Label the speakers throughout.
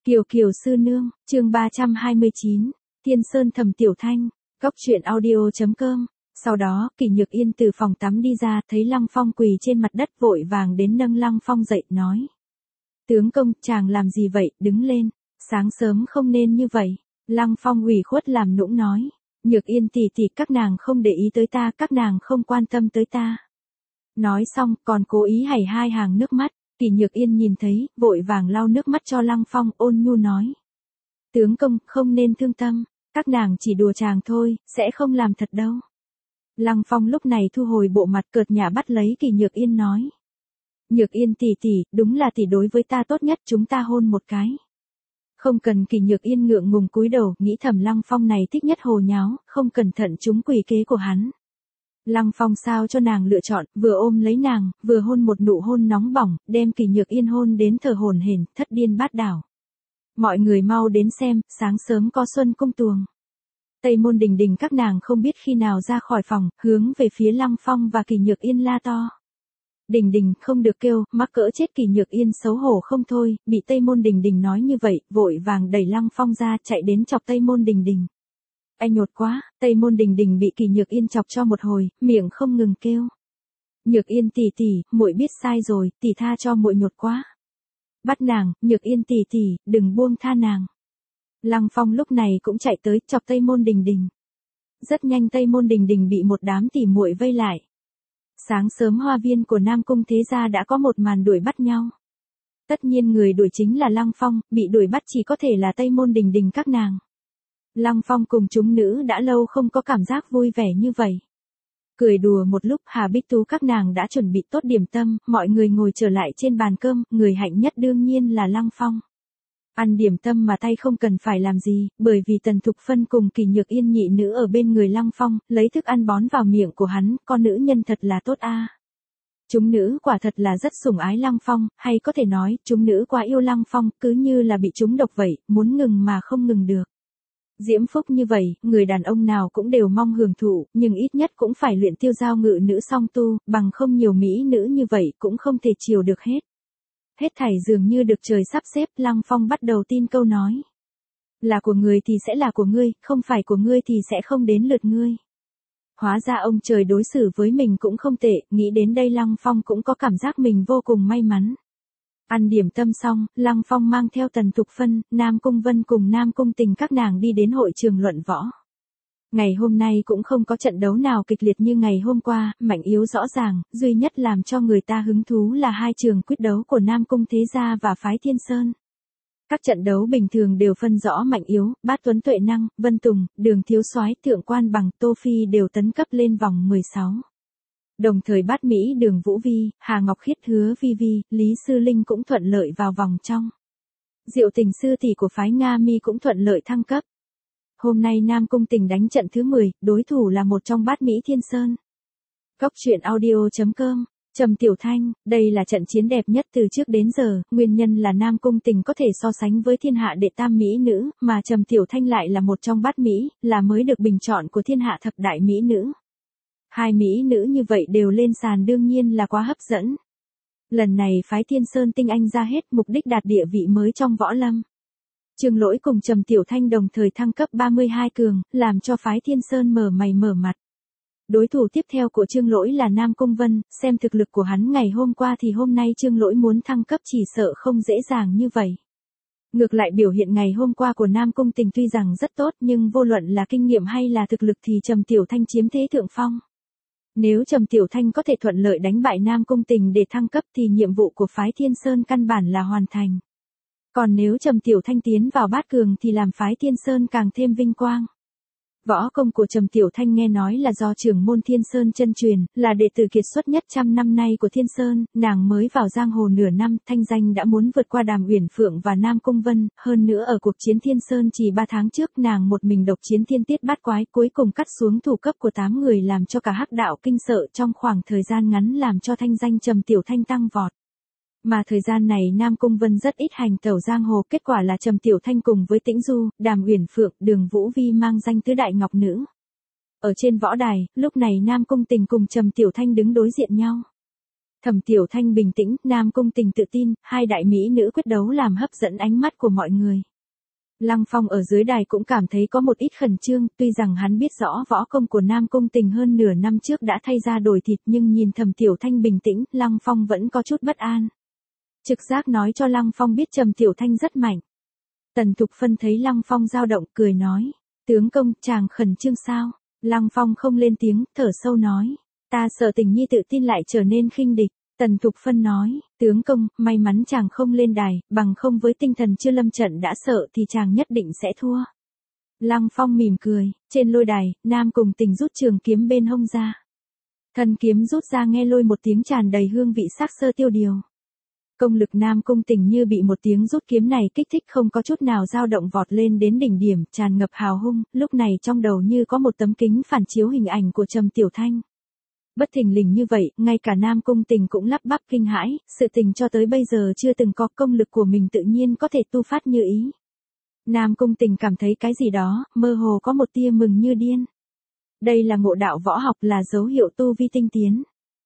Speaker 1: Kiều Kiều sư nương, chương 329, Tiên Sơn Thẩm Tiểu Thanh, Cóc truyện audio.com. Sau đó, Kỷ Nhược Yên từ phòng tắm đi ra, thấy Lăng Phong quỳ trên mặt đất vội vàng đến nâng Lăng Phong dậy, nói. Tướng công, chàng làm gì vậy, đứng lên, sáng sớm không nên như vậy. Lăng Phong ủy khuất làm nũng nói. Nhược Yên tỷ tỷ, các nàng không để ý tới ta, các nàng không quan tâm tới ta. Nói xong, còn cố ý hảy hai hàng nước mắt. Kỷ Nhược Yên nhìn thấy, vội vàng lau nước mắt cho Lăng Phong, ôn nhu nói. Tướng công, không nên thương tâm, các nàng chỉ đùa chàng thôi, sẽ không làm thật đâu. Lăng Phong lúc này thu hồi bộ mặt cợt nhả bắt lấy Kỷ Nhược Yên nói. Nhược Yên tỷ tỷ, đúng là tỷ đối với ta tốt nhất, chúng ta hôn một cái. Không cần. Kỷ Nhược Yên ngượng ngùng cúi đầu, nghĩ thầm Lăng Phong này thích nhất hồ nháo, không cẩn thận trúng quỷ kế của hắn. Lăng Phong sao cho nàng lựa chọn, vừa ôm lấy nàng, vừa hôn một nụ hôn nóng bỏng, đem Kỷ Nhược Yên hôn đến thở hổn hển, thất điên bát đảo. Mọi người mau đến xem, sáng sớm có xuân cung tuồng. Tây Môn Đình Đình các nàng không biết khi nào ra khỏi phòng, hướng về phía Lăng Phong và Kỷ Nhược Yên la to. Đình Đình, không được kêu, mắc cỡ chết. Kỷ Nhược Yên xấu hổ không thôi, bị Tây Môn Đình Đình nói như vậy, vội vàng đẩy Lăng Phong ra, chạy đến chọc Tây Môn Đình Đình. Anh nhột quá. Tây Môn Đình Đình bị Kỷ Nhược Yên chọc cho một hồi, miệng không ngừng kêu. Nhược Yên tỷ tỷ, muội biết sai rồi, tỷ tha cho muội, nhột quá. Bắt nàng, Nhược Yên tỷ tỷ, đừng buông tha nàng. Lăng Phong lúc này cũng chạy tới, chọc Tây Môn Đình Đình. Rất nhanh Tây Môn Đình Đình bị một đám tỉ muội vây lại. Sáng sớm hoa viên của Nam Cung thế gia đã có một màn đuổi bắt nhau. Tất nhiên người đuổi chính là Lăng Phong, bị đuổi bắt chỉ có thể là Tây Môn Đình Đình các nàng. Lăng Phong cùng chúng nữ đã lâu không có cảm giác vui vẻ như vậy. Cười đùa một lúc, Hà Bích Tú các nàng đã chuẩn bị tốt điểm tâm, mọi người ngồi trở lại trên bàn cơm, người hạnh nhất đương nhiên là Lăng Phong. Ăn điểm tâm mà tay không cần phải làm gì, bởi vì Tần Thục Phân cùng Kỷ Nhược Yên nhị nữ ở bên người Lăng Phong, lấy thức ăn bón vào miệng của hắn, con nữ nhân thật là tốt a. Chúng nữ quả thật là rất sủng ái Lăng Phong, hay có thể nói, chúng nữ quá yêu Lăng Phong, cứ như là bị trúng độc vậy, muốn ngừng mà không ngừng được. Diễm phúc như vậy, người đàn ông nào cũng đều mong hưởng thụ, nhưng ít nhất cũng phải luyện tiêu giao ngự nữ song tu, bằng không nhiều mỹ nữ như vậy cũng không thể chiều được hết. Hết thảy dường như được trời sắp xếp, Lăng Phong bắt đầu tin câu nói. Là của người thì sẽ là của ngươi, không phải của ngươi thì sẽ không đến lượt ngươi. Hóa ra ông trời đối xử với mình cũng không tệ, nghĩ đến đây Lăng Phong cũng có cảm giác mình vô cùng may mắn. Ăn điểm tâm xong, Lăng Phong mang theo Tần Thục Phân, Nam Cung Vân cùng Nam Cung Tình các nàng đi đến hội trường luận võ. Ngày hôm nay cũng không có trận đấu nào kịch liệt như ngày hôm qua, mạnh yếu rõ ràng, duy nhất làm cho người ta hứng thú là hai trường quyết đấu của Nam Cung Thế Gia và phái Thiên Sơn. Các trận đấu bình thường đều phân rõ mạnh yếu, Bát Tuấn Tuệ Năng, Vân Tùng, Đường Thiếu Soái, Thượng Quan Bằng, Tô Phi đều tấn cấp lên vòng 16. Đồng thời Bát Mỹ Đường Vũ Vi, Hà Ngọc Khiết, Hứa Vi Vi, Lý Sư Linh cũng thuận lợi vào vòng trong. Diệu Tình sư tỷ của phái Nga Mi cũng thuận lợi thăng cấp. Hôm nay Nam Cung Tình đánh trận thứ 10, đối thủ là một trong Bát Mỹ Thiên Sơn. Cóc truyện audio.com. Trầm Tiểu Thanh, đây là trận chiến đẹp nhất từ trước đến giờ, nguyên nhân là Nam Cung Tình có thể so sánh với thiên hạ đệ tam mỹ nữ, mà Trầm Tiểu Thanh lại là một trong Bát Mỹ, là mới được bình chọn của thiên hạ thập đại mỹ nữ. Hai mỹ nữ như vậy đều lên sàn đương nhiên là quá hấp dẫn. Lần này phái Thiên Sơn tinh anh ra hết, mục đích đạt địa vị mới trong võ lâm. Trương Lỗi cùng Trầm Tiểu Thanh đồng thời thăng cấp 32 cường, làm cho phái Thiên Sơn mở mày mở mặt. Đối thủ tiếp theo của Trương Lỗi là Nam Cung Vân, xem thực lực của hắn ngày hôm qua thì hôm nay Trương Lỗi muốn thăng cấp chỉ sợ không dễ dàng như vậy. Ngược lại biểu hiện ngày hôm qua của Nam Cung Tình tuy rằng rất tốt nhưng vô luận là kinh nghiệm hay là thực lực thì Trầm Tiểu Thanh chiếm thế thượng phong. Nếu Trầm Tiểu Thanh có thể thuận lợi đánh bại Nam Cung Tình để thăng cấp thì nhiệm vụ của phái Thiên Sơn căn bản là hoàn thành. Còn nếu Trầm Tiểu Thanh tiến vào bát cường thì làm phái Thiên Sơn càng thêm vinh quang. Võ công của Trầm Tiểu Thanh nghe nói là do trưởng môn Thiên Sơn chân truyền, là đệ tử kiệt xuất nhất trăm năm nay của Thiên Sơn, nàng mới vào giang hồ nửa năm, thanh danh đã muốn vượt qua Đàm Uyển Phượng và Nam Cung Vân, hơn nữa ở cuộc chiến Thiên Sơn chỉ 3 tháng trước nàng một mình độc chiến thiên tiết bát quái, cuối cùng cắt xuống thủ cấp của 8 người làm cho cả hắc đạo kinh sợ, trong khoảng thời gian ngắn làm cho thanh danh Trầm Tiểu Thanh tăng vọt. Mà thời gian này Nam Cung Vân rất ít hành tẩu giang hồ, kết quả là Trầm Tiểu Thanh cùng với Tĩnh Du, Đàm Uyển Phượng, Đường Vũ Vi mang danh tứ đại ngọc nữ. Ở trên võ đài, lúc này Nam Cung Tình cùng Trầm Tiểu Thanh đứng đối diện nhau. Thẩm Tiểu Thanh bình tĩnh, Nam Cung Tình tự tin, hai đại mỹ nữ quyết đấu làm hấp dẫn ánh mắt của mọi người. Lăng Phong ở dưới đài cũng cảm thấy có một ít khẩn trương, tuy rằng hắn biết rõ võ công của Nam Cung Tình hơn nửa năm trước đã thay ra đổi thịt, nhưng nhìn Thẩm Tiểu Thanh bình tĩnh, Lăng Phong vẫn có chút bất an. Trực giác nói cho Lăng Phong biết Trầm Tiểu Thanh rất mạnh. Tần Thục Phân thấy Lăng Phong dao động, cười nói, tướng công, chàng khẩn trương sao? Lăng Phong không lên tiếng, thở sâu nói, ta sợ Tình Nhi tự tin lại trở nên khinh địch. Tần Thục Phân nói, tướng công, may mắn chàng không lên đài, bằng không với tinh thần chưa lâm trận đã sợ thì chàng nhất định sẽ thua. Lăng Phong mỉm cười, trên lôi đài, Nam Cung Tình rút trường kiếm bên hông ra. Thân kiếm rút ra nghe lôi một tiếng tràn đầy hương vị sắc sơ tiêu điều. Công lực Nam Cung Tình như bị một tiếng rút kiếm này kích thích không có chút nào dao động vọt lên đến đỉnh điểm, tràn ngập hào hung, lúc này trong đầu như có một tấm kính phản chiếu hình ảnh của Trầm Tiểu Thanh. Bất thình lình như vậy, ngay cả Nam Cung Tình cũng lắp bắp kinh hãi, sự tình cho tới bây giờ chưa từng có, công lực của mình tự nhiên có thể tu phát như ý. Nam Cung Tình cảm thấy cái gì đó, mơ hồ có một tia mừng như điên. Đây là ngộ đạo võ học, là dấu hiệu tu vi tinh tiến.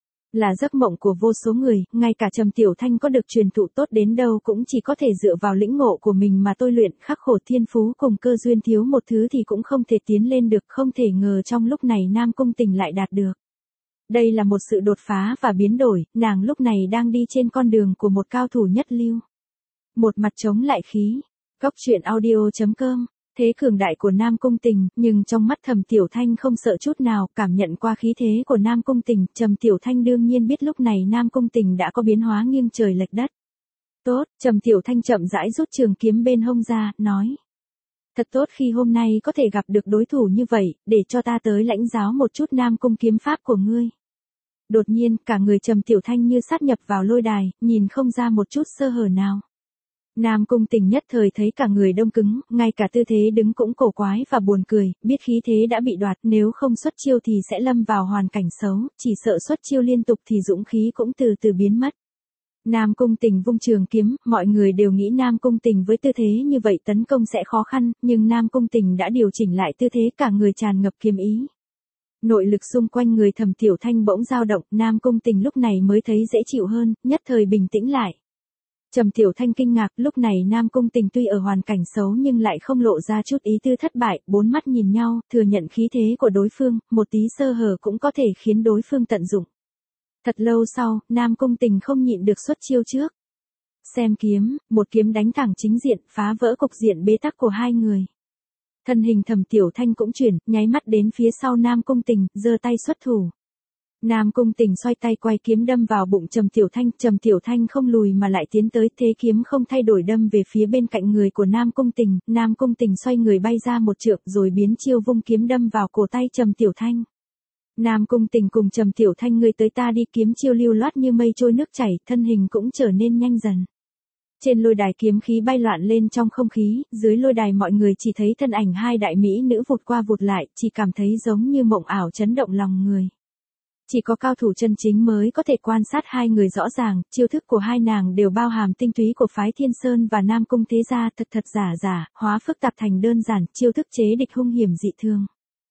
Speaker 1: Là giấc mộng của vô số người, ngay cả Trầm Tiểu Thanh có được truyền thụ tốt đến đâu cũng chỉ có thể dựa vào lĩnh ngộ của mình mà tôi luyện, khắc khổ thiên phú cùng cơ duyên thiếu một thứ thì cũng không thể tiến lên được, không thể ngờ trong lúc này Nam Cung Tình lại đạt được. Đây là một sự đột phá và biến đổi, nàng lúc này đang đi trên con đường của một cao thủ nhất lưu. Một mặt chống lại khí. Góc truyện audio.com. Thế cường đại của Nam Cung Tình, nhưng trong mắt Thẩm Tiểu Thanh không sợ chút nào, cảm nhận qua khí thế của Nam Cung Tình, Trầm Tiểu Thanh đương nhiên biết lúc này Nam Cung Tình đã có biến hóa nghiêng trời lệch đất. Tốt, Trầm Tiểu Thanh chậm rãi rút trường kiếm bên hông ra, nói. Thật tốt khi hôm nay có thể gặp được đối thủ như vậy, để cho ta tới lãnh giáo một chút Nam Cung kiếm pháp của ngươi. Đột nhiên, cả người Trầm Tiểu Thanh như sát nhập vào lôi đài, nhìn không ra một chút sơ hở nào. Nam Cung Tình nhất thời thấy cả người đông cứng, ngay cả tư thế đứng cũng cổ quái và buồn cười, biết khí thế đã bị đoạt, nếu không xuất chiêu thì sẽ lâm vào hoàn cảnh xấu, chỉ sợ xuất chiêu liên tục thì dũng khí cũng từ từ biến mất. Nam Cung Tình vung trường kiếm, mọi người đều nghĩ Nam Cung Tình với tư thế như vậy tấn công sẽ khó khăn, nhưng Nam Cung Tình đã điều chỉnh lại tư thế, cả người tràn ngập kiếm ý. Nội lực xung quanh người Thẩm Tiểu Thanh bỗng dao động, Nam Cung Tình lúc này mới thấy dễ chịu hơn, nhất thời bình tĩnh lại. Trầm Tiểu Thanh kinh ngạc, lúc này Nam Cung Tình tuy ở hoàn cảnh xấu nhưng lại không lộ ra chút ý tư thất bại, bốn mắt nhìn nhau, thừa nhận khí thế của đối phương, một tí sơ hở cũng có thể khiến đối phương tận dụng. Thật lâu sau, Nam Cung Tình không nhịn được xuất chiêu trước. Xem kiếm, một kiếm đánh thẳng chính diện, phá vỡ cục diện bế tắc của hai người. Thân hình Thẩm Tiểu Thanh cũng chuyển, nháy mắt đến phía sau Nam Cung Tình, giơ tay xuất thủ. Nam Cung Tình xoay tay quay kiếm đâm vào bụng Trầm Tiểu Thanh không lùi mà lại tiến tới, thế kiếm không thay đổi đâm về phía bên cạnh người của Nam Cung Tình xoay người bay ra một trượng rồi biến chiêu vung kiếm đâm vào cổ tay Trầm Tiểu Thanh. Nam Cung Tình cùng Trầm Tiểu Thanh ngươi tới ta đi, kiếm chiêu lưu loát như mây trôi nước chảy, thân hình cũng trở nên nhanh dần. Trên lôi đài kiếm khí bay loạn lên trong không khí, dưới lôi đài mọi người chỉ thấy thân ảnh hai đại mỹ nữ vụt qua vụt lại, chỉ cảm thấy giống như mộng ảo chấn động lòng người. Chỉ có cao thủ chân chính mới có thể quan sát hai người rõ ràng, chiêu thức của hai nàng đều bao hàm tinh túy của phái Thiên Sơn và Nam Cung thế gia, thật giả, hóa phức tạp thành đơn giản, chiêu thức chế địch hung hiểm dị thường.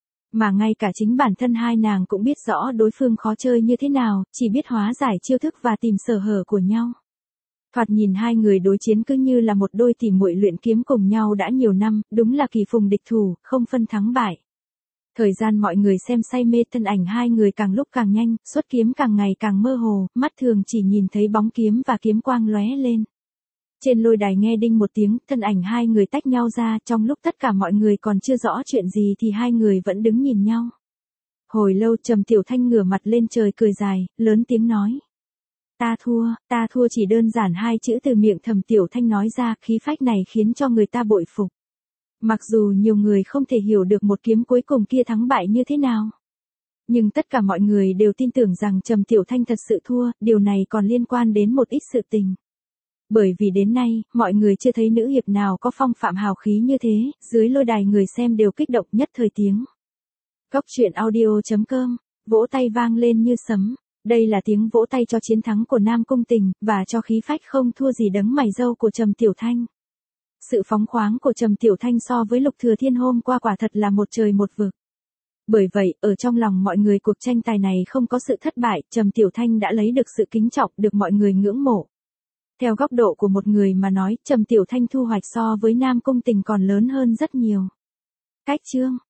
Speaker 1: Mà ngay cả chính bản thân hai nàng cũng biết rõ đối phương khó chơi như thế nào, chỉ biết hóa giải chiêu thức và tìm sở hở của nhau. Thoạt nhìn hai người đối chiến cứ như là một đôi tỉ muội luyện kiếm cùng nhau đã nhiều năm, đúng là kỳ phùng địch thủ, không phân thắng bại. Thời gian mọi người xem say mê, thân ảnh hai người càng lúc càng nhanh, xuất kiếm càng ngày càng mơ hồ, mắt thường chỉ nhìn thấy bóng kiếm và kiếm quang lóe lên. Trên lôi đài nghe đinh một tiếng, thân ảnh hai người tách nhau ra, trong lúc tất cả mọi người còn chưa rõ chuyện gì thì hai người vẫn đứng nhìn nhau. Hồi lâu Trầm Tiểu Thanh ngửa mặt lên trời cười dài, lớn tiếng nói. Ta thua chỉ đơn giản hai chữ từ miệng Thẩm Tiểu Thanh nói ra, khí phách này khiến cho người ta bội phục. Mặc dù nhiều người không thể hiểu được một kiếm cuối cùng kia thắng bại như thế nào. Nhưng tất cả mọi người đều tin tưởng rằng Trầm Tiểu Thanh thật sự thua, điều này còn liên quan đến một ít sự tình. Bởi vì đến nay, mọi người chưa thấy nữ hiệp nào có phong phạm hào khí như thế, dưới lôi đài người xem đều kích động nhất thời tiếng. Góc truyện audio.com, vỗ tay vang lên như sấm. Đây là tiếng vỗ tay cho chiến thắng của Nam Cung Tình, và cho khí phách không thua gì đấng mày râu của Trầm Tiểu Thanh. Sự phóng khoáng của Trầm Tiểu Thanh so với Lục Thừa Thiên hôm qua quả thật là một trời một vực. Bởi vậy, ở trong lòng mọi người cuộc tranh tài này không có sự thất bại, Trầm Tiểu Thanh đã lấy được sự kính trọng, được mọi người ngưỡng mộ. Theo góc độ của một người mà nói, Trầm Tiểu Thanh thu hoạch so với Nam Cung Tình còn lớn hơn rất nhiều. Cách chương